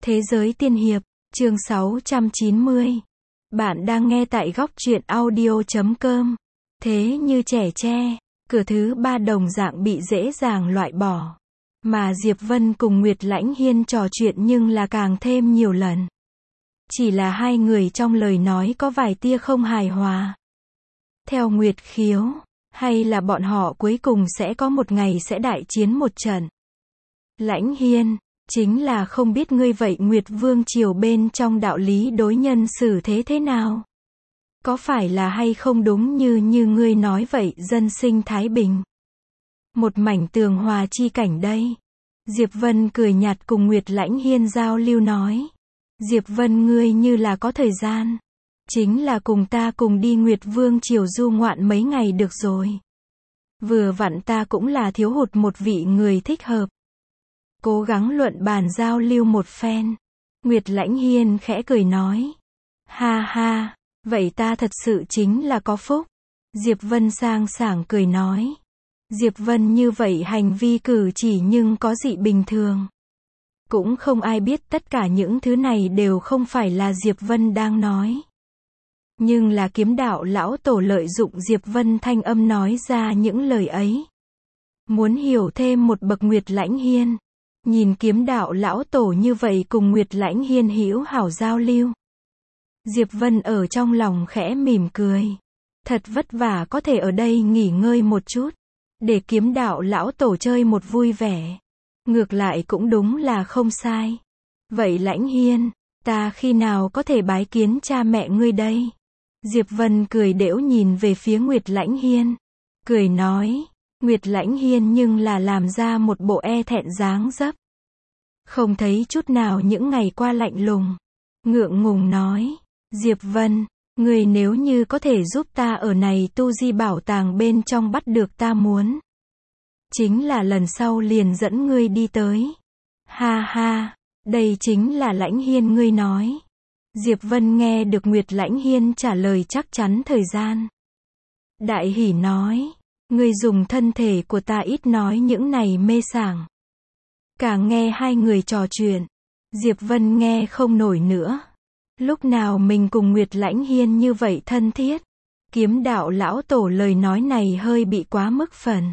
Thế giới tiên hiệp, chương 690. Bạn đang nghe tại góc truyện audio.com. Thế như trẻ tre, cửa thứ ba đồng dạng bị dễ dàng loại bỏ. Mà Diệp Vân cùng Nguyệt Lãnh Hiên trò chuyện nhưng là càng thêm nhiều lần. Chỉ là hai người trong lời nói có vài tia không hài hòa. Theo Nguyệt Khiếu, hay là bọn họ cuối cùng sẽ có một ngày sẽ đại chiến một trận. Lãnh Hiên, chính là không biết ngươi vậy Nguyệt Vương triều bên trong đạo lý đối nhân xử thế thế nào? Có phải là hay không đúng như ngươi nói vậy dân sinh thái bình? Một mảnh tường hòa chi cảnh đây. Diệp Vân cười nhạt cùng Nguyệt Lãnh Hiên giao lưu nói. Diệp Vân ngươi như là có thời gian. Chính là cùng ta cùng đi Nguyệt Vương triều du ngoạn mấy ngày được rồi. Vừa vặn ta cũng là thiếu hụt một vị người thích hợp. Cố gắng luận bàn giao lưu một phen. Nguyệt Lãnh Hiên khẽ cười nói. Ha ha, vậy ta thật sự chính là có phúc. Diệp Vân sang sảng cười nói. Diệp Vân như vậy hành vi cử chỉ nhưng có dị bình thường. Cũng không ai biết tất cả những thứ này đều không phải là Diệp Vân đang nói. Nhưng là kiếm đạo lão tổ lợi dụng Diệp Vân thanh âm nói ra những lời ấy. Muốn hiểu thêm một bậc Nguyệt Lãnh Hiên. Nhìn kiếm đạo lão tổ như vậy cùng Nguyệt Lãnh Hiên hữu hảo giao lưu. Diệp Vân ở trong lòng khẽ mỉm cười. Thật vất vả có thể ở đây nghỉ ngơi một chút. Để kiếm đạo lão tổ chơi một vui vẻ. Ngược lại cũng đúng là không sai. Vậy Lãnh Hiên, ta khi nào có thể bái kiến cha mẹ ngươi đây? Diệp Vân cười đễu nhìn về phía Nguyệt Lãnh Hiên. Cười nói. Nguyệt Lãnh Hiên nhưng là làm ra một bộ e thẹn dáng dấp. Không thấy chút nào những ngày qua lạnh lùng. Ngượng ngùng nói. Diệp Vân, người nếu như có thể giúp ta ở này tu di bảo tàng bên trong bắt được ta muốn. Chính là lần sau liền dẫn ngươi đi tới. Ha ha, đây chính là Lãnh Hiên ngươi nói. Diệp Vân nghe được Nguyệt Lãnh Hiên trả lời chắc chắn thời gian. Đại hỉ nói. Ngươi dùng thân thể của ta ít nói những này mê sảng. Càng nghe hai người trò chuyện. Diệp Vân nghe không nổi nữa. Lúc nào mình cùng Nguyệt Lãnh Hiên như vậy thân thiết. Kiếm đạo lão tổ lời nói này hơi bị quá mức phần.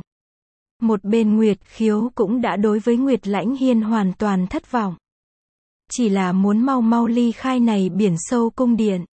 Một bên Nguyệt Khiếu cũng đã đối với Nguyệt Lãnh Hiên hoàn toàn thất vọng. Chỉ là muốn mau mau ly khai này biển sâu cung điện.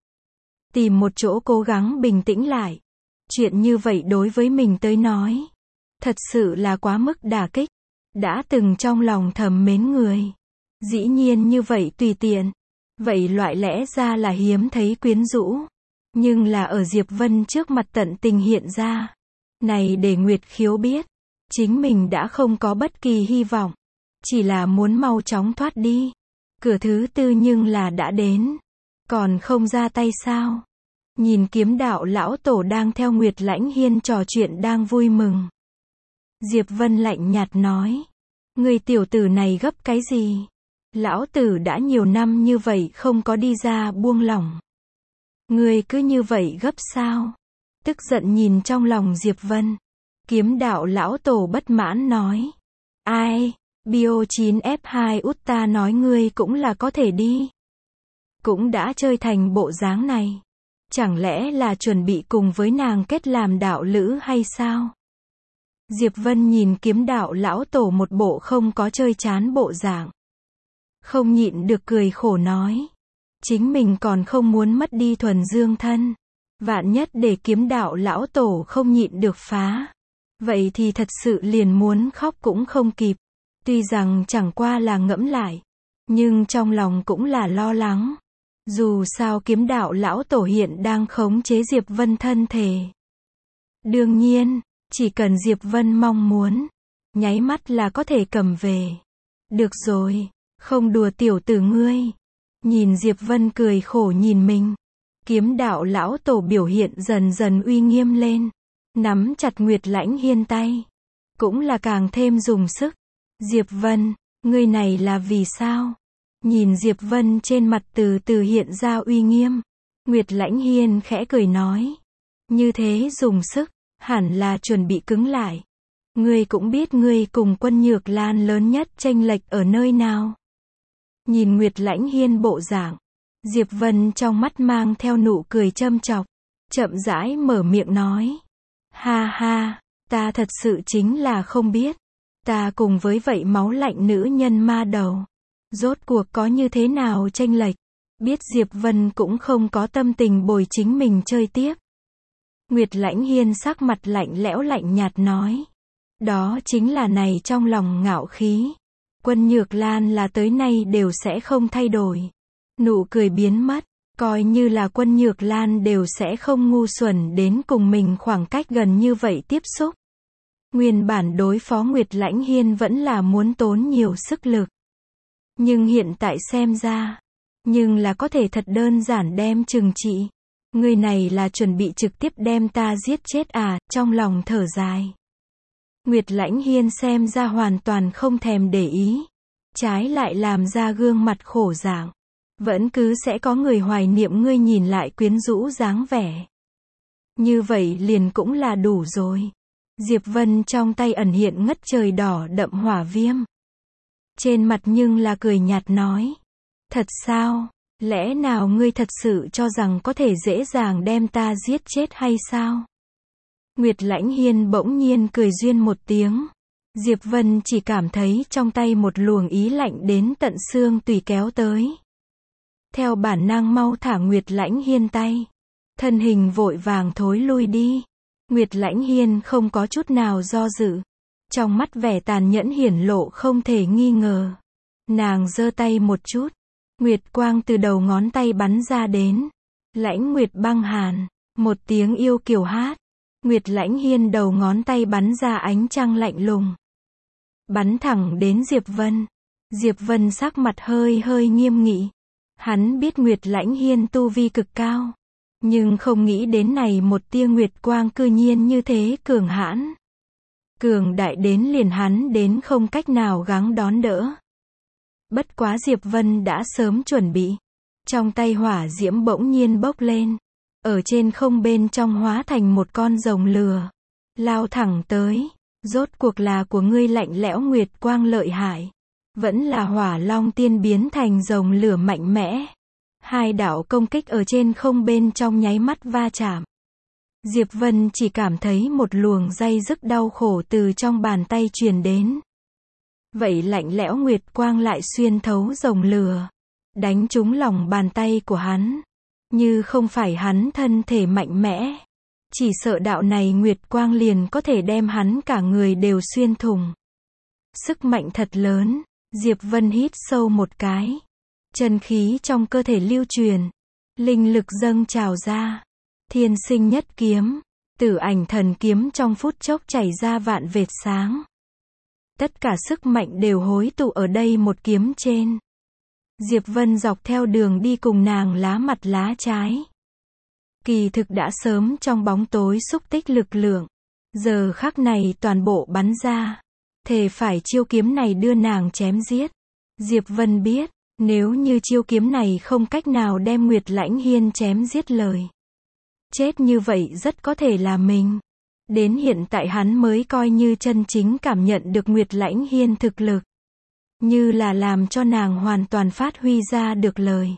Tìm một chỗ cố gắng bình tĩnh lại. Chuyện như vậy đối với mình tới nói. Thật sự là quá mức đả kích. Đã từng trong lòng thầm mến người. Dĩ nhiên như vậy tùy tiện. Vậy loại lẽ ra là hiếm thấy quyến rũ. Nhưng là ở Diệp Vân trước mặt tận tình hiện ra. Này để Nguyệt Khiếu biết. Chính mình đã không có bất kỳ hy vọng. Chỉ là muốn mau chóng thoát đi. Cửa thứ tư nhưng là đã đến. Còn không ra tay sao? Nhìn kiếm đạo lão tổ đang theo Nguyệt Lãnh Hiên trò chuyện đang vui mừng. Diệp Vân lạnh nhạt nói. Người tiểu tử này gấp cái gì? Lão tử đã nhiều năm như vậy không có đi ra buông lỏng. Người cứ như vậy gấp sao? Tức giận nhìn trong lòng Diệp Vân. Kiếm đạo lão tổ bất mãn nói. Ai? Bio 9F2 út ta nói ngươi cũng là có thể đi. Cũng đã chơi thành bộ dáng này. Chẳng lẽ là chuẩn bị cùng với nàng kết làm đạo lữ hay sao? Diệp Vân nhìn kiếm đạo lão tổ một bộ không có chơi chán bộ dạng. Không nhịn được cười khổ nói. Chính mình còn không muốn mất đi thuần dương thân. Vạn nhất để kiếm đạo lão tổ không nhịn được phá. Vậy thì thật sự liền muốn khóc cũng không kịp. Tuy rằng chẳng qua là ngẫm lại. Nhưng trong lòng cũng là lo lắng. Dù sao kiếm đạo lão tổ hiện đang khống chế Diệp Vân thân thể. Đương nhiên, chỉ cần Diệp Vân mong muốn, nháy mắt là có thể cầm về. Được rồi, không đùa tiểu tử ngươi. Nhìn Diệp Vân cười khổ nhìn mình. Kiếm đạo lão tổ biểu hiện dần dần uy nghiêm lên. Nắm chặt Nguyệt Lãnh Hiên tay. Cũng là càng thêm dùng sức. Diệp Vân, ngươi này là vì sao? Nhìn Diệp Vân trên mặt từ từ hiện ra uy nghiêm. Nguyệt Lãnh Hiên khẽ cười nói. Như thế dùng sức, hẳn là chuẩn bị cứng lại. Ngươi cũng biết ngươi cùng Quân Nhược Lan lớn nhất chênh lệch ở nơi nào. Nhìn Nguyệt Lãnh Hiên bộ dạng, Diệp Vân trong mắt mang theo nụ cười châm chọc, chậm rãi mở miệng nói. Ha ha, ta thật sự chính là không biết. Ta cùng với vậy máu lạnh nữ nhân ma đầu. Rốt cuộc có như thế nào chênh lệch. Biết Diệp Vân cũng không có tâm tình bồi chính mình chơi tiếp. Nguyệt Lãnh Hiên sắc mặt lạnh lẽo lạnh nhạt nói. Đó chính là này trong lòng ngạo khí. Quân Nhược Lan là tới nay đều sẽ không thay đổi. Nụ cười biến mất, coi như là Quân Nhược Lan đều sẽ không ngu xuẩn đến cùng mình khoảng cách gần như vậy tiếp xúc. Nguyên bản đối phó Nguyệt Lãnh Hiên vẫn là muốn tốn nhiều sức lực. Nhưng hiện tại xem ra, nhưng là có thể thật đơn giản đem trừng trị. Người này là chuẩn bị trực tiếp đem ta giết chết à, trong lòng thở dài. Nguyệt Lãnh Hiên xem ra hoàn toàn không thèm để ý. Trái lại làm ra gương mặt khổ dạng. Vẫn cứ sẽ có người hoài niệm ngươi nhìn lại quyến rũ dáng vẻ. Như vậy liền cũng là đủ rồi. Diệp Vân trong tay ẩn hiện ngất trời đỏ đậm hỏa viêm. Trên mặt nhưng là cười nhạt nói. Thật sao? Lẽ nào ngươi thật sự cho rằng có thể dễ dàng đem ta giết chết hay sao? Nguyệt Lãnh Hiên bỗng nhiên cười duyên một tiếng. Diệp Vân chỉ cảm thấy trong tay một luồng ý lạnh đến tận xương tùy kéo tới. Theo bản năng mau thả Nguyệt Lãnh Hiên tay. Thân hình vội vàng thối lui đi. Nguyệt Lãnh Hiên không có chút nào do dự. Trong mắt vẻ tàn nhẫn hiển lộ không thể nghi ngờ. Nàng giơ tay một chút. Nguyệt quang từ đầu ngón tay bắn ra đến. Lãnh Nguyệt băng hàn. Một tiếng yêu kiều hát. Nguyệt Lãnh Hiên đầu ngón tay bắn ra ánh trăng lạnh lùng. Bắn thẳng đến Diệp Vân. Diệp Vân sắc mặt hơi hơi nghiêm nghị. Hắn biết Nguyệt Lãnh Hiên tu vi cực cao. Nhưng không nghĩ đến này một tia Nguyệt quang cư nhiên như thế cường hãn. Cường đại đến liền hắn đến không cách nào gắng đón đỡ. Bất quá Diệp Vân đã sớm chuẩn bị. Trong tay hỏa diễm bỗng nhiên bốc lên. Ở trên không bên trong hóa thành một con rồng lửa. Lao thẳng tới. Rốt cuộc là của ngươi lạnh lẽo Nguyệt quang lợi hại. Vẫn là Hỏa Long tiên biến thành rồng lửa mạnh mẽ. Hai đạo công kích ở trên không bên trong nháy mắt va chạm. Diệp Vân chỉ cảm thấy một luồng day dứt đau khổ từ trong bàn tay truyền đến. Vậy lạnh lẽo Nguyệt quang lại xuyên thấu rồng lửa. Đánh trúng lòng bàn tay của hắn. Như không phải hắn thân thể mạnh mẽ. Chỉ sợ đạo này Nguyệt quang liền có thể đem hắn cả người đều xuyên thủng. Sức mạnh thật lớn. Diệp Vân hít sâu một cái. Chân khí trong cơ thể lưu truyền. Linh lực dâng trào ra. Thiên sinh nhất kiếm. Tử ảnh thần kiếm trong phút chốc chảy ra vạn vệt sáng. Tất cả sức mạnh đều hối tụ ở đây một kiếm trên. Diệp Vân dọc theo đường đi cùng nàng lá mặt lá trái. Kỳ thực đã sớm trong bóng tối xúc tích lực lượng. Giờ khắc này toàn bộ bắn ra. Thề phải chiêu kiếm này đưa nàng chém giết. Diệp Vân biết, nếu như chiêu kiếm này không cách nào đem Nguyệt Lãnh Hiên chém giết lời. Chết như vậy rất có thể là mình. Đến hiện tại hắn mới coi như chân chính cảm nhận được Nguyệt Lãnh Hiên thực lực. Như là làm cho nàng hoàn toàn phát huy ra được lời.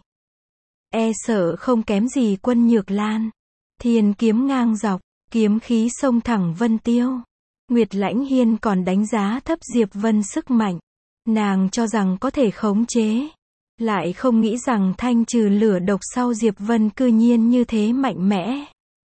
E sợ không kém gì Quân Nhược Lan. Thiên kiếm ngang dọc, kiếm khí xông thẳng vân tiêu. Nguyệt Lãnh Hiên còn đánh giá thấp Diệp Vân sức mạnh. Nàng cho rằng có thể khống chế. Lại không nghĩ rằng thanh trừ lửa độc sau Diệp Vân cư nhiên như thế mạnh mẽ.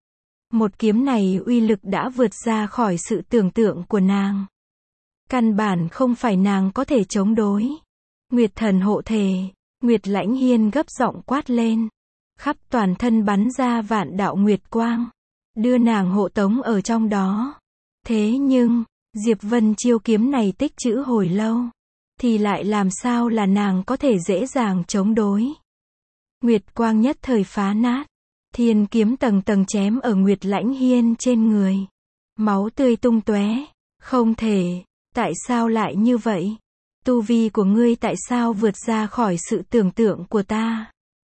Một kiếm này uy lực đã vượt ra khỏi sự tưởng tượng của nàng. Căn bản không phải nàng có thể chống đối. Nguyệt thần hộ thể. Nguyệt Lãnh Hiên gấp giọng quát lên. Khắp toàn thân bắn ra vạn đạo nguyệt quang. Đưa nàng hộ tống ở trong đó. Thế nhưng, Diệp Vân chiêu kiếm này tích trữ hồi lâu. Thì lại làm sao là nàng có thể dễ dàng chống đối. Nguyệt quang nhất thời phá nát. Thiên kiếm tầng tầng chém ở Nguyệt Lãnh Hiên trên người. Máu tươi tung tóe. Không thể. Tại sao lại như vậy? Tu vi của ngươi tại sao vượt ra khỏi sự tưởng tượng của ta?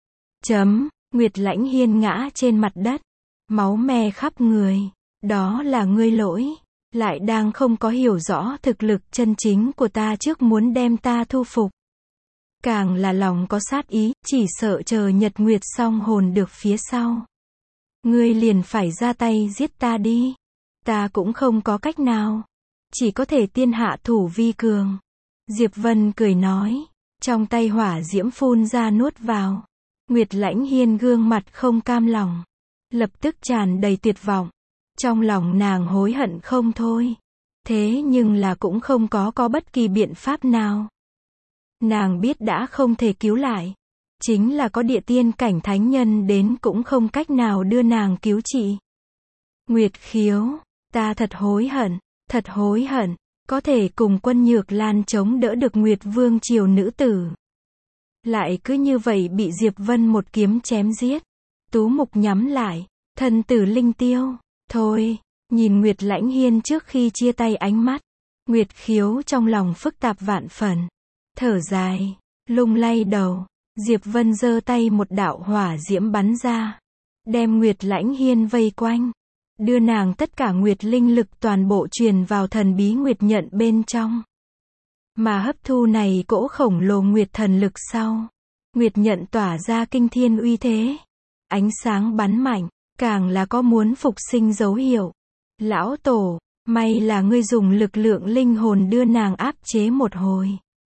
Nguyệt Lãnh Hiên ngã trên mặt đất. Máu me khắp người. Đó là ngươi lỗi. Lại đang không có hiểu rõ thực lực chân chính của ta trước muốn đem ta thu phục. càng là lòng có sát ý, chỉ sợ chờ Nhật Nguyệt song hồn được phía sau. Ngươi liền phải ra tay giết ta đi. Ta cũng không có cách nào. Chỉ có thể tiên hạ thủ vi cường. Diệp Vân cười nói. Trong tay hỏa diễm phun ra nuốt vào. Nguyệt Lãnh Hiên gương mặt không cam lòng. Lập tức tràn đầy tuyệt vọng. Trong lòng nàng hối hận không thôi. Thế nhưng là cũng không có bất kỳ biện pháp nào. Nàng biết đã không thể cứu lại. Chính là có địa tiên cảnh thánh nhân đến cũng không cách nào đưa nàng cứu trị. Nguyệt Khiếu, ta thật hối hận, có thể cùng Quân Nhược Lan chống đỡ được Nguyệt Vương triều nữ tử. Lại cứ như vậy bị Diệp Vân một kiếm chém giết. Tú mục nhắm lại, thân tử linh tiêu. Thôi, nhìn Nguyệt Lãnh Hiên trước khi chia tay ánh mắt. Nguyệt Khiếu trong lòng phức tạp vạn phần. Thở dài, lung lay đầu. Diệp Vân giơ tay một đạo hỏa diễm bắn ra. Đem Nguyệt Lãnh Hiên vây quanh. Đưa nàng tất cả Nguyệt linh lực toàn bộ truyền vào thần bí Nguyệt nhận bên trong. Mà hấp thu này cỗ khổng lồ Nguyệt thần lực sau. Nguyệt nhận tỏa ra kinh thiên uy thế. Ánh sáng bắn mạnh, càng là có muốn phục sinh dấu hiệu. Lão Tổ, may là ngươi dùng lực lượng linh hồn đưa nàng áp chế một hồi.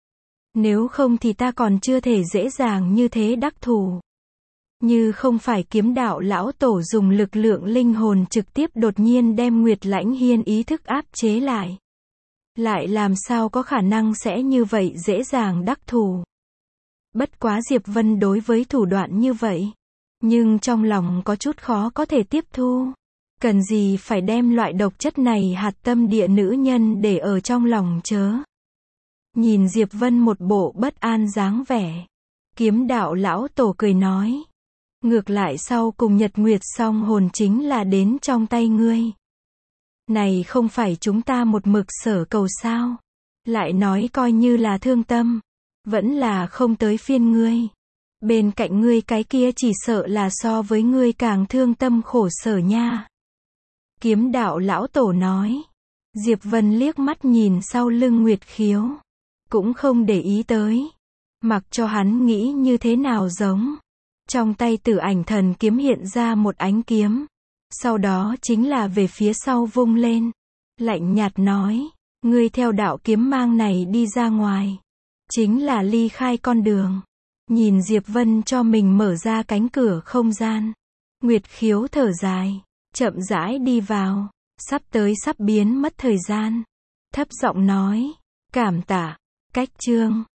Nếu không thì ta còn chưa thể dễ dàng như thế đắc thủ. Như không phải kiếm đạo lão tổ dùng lực lượng linh hồn trực tiếp đột nhiên đem Nguyệt Lãnh Hiên ý thức áp chế lại. Lại làm sao có khả năng sẽ như vậy dễ dàng đắc thủ. Bất quá Diệp Vân đối với thủ đoạn như vậy. Nhưng trong lòng có chút khó có thể tiếp thu. Cần gì phải đem loại độc chất này hạt tâm địa nữ nhân để ở trong lòng chớ. Nhìn Diệp Vân một bộ bất an dáng vẻ. Kiếm đạo lão tổ cười nói. Ngược lại sau cùng Nhật Nguyệt song hồn chính là đến trong tay ngươi. Này không phải chúng ta một mực sở cầu sao. Lại nói coi như là thương tâm. Vẫn là không tới phiên ngươi. Bên cạnh ngươi cái kia chỉ sợ là so với ngươi càng thương tâm khổ sở nha. Kiếm đạo lão tổ nói. Diệp Vân liếc mắt nhìn sau lưng Nguyệt Khiếu. Cũng không để ý tới. Mặc cho hắn nghĩ như thế nào giống. Trong tay Tử Ảnh Thần kiếm hiện ra một ánh kiếm. Sau đó chính là về phía sau vung lên. Lạnh nhạt nói. Ngươi theo đạo kiếm mang này đi ra ngoài. Chính là ly khai con đường. Nhìn Diệp Vân cho mình mở ra cánh cửa không gian. Nguyệt Khiếu thở dài. Chậm rãi đi vào. Sắp tới sắp biến mất thời gian. Thấp giọng nói. Cảm tạ. Cách chương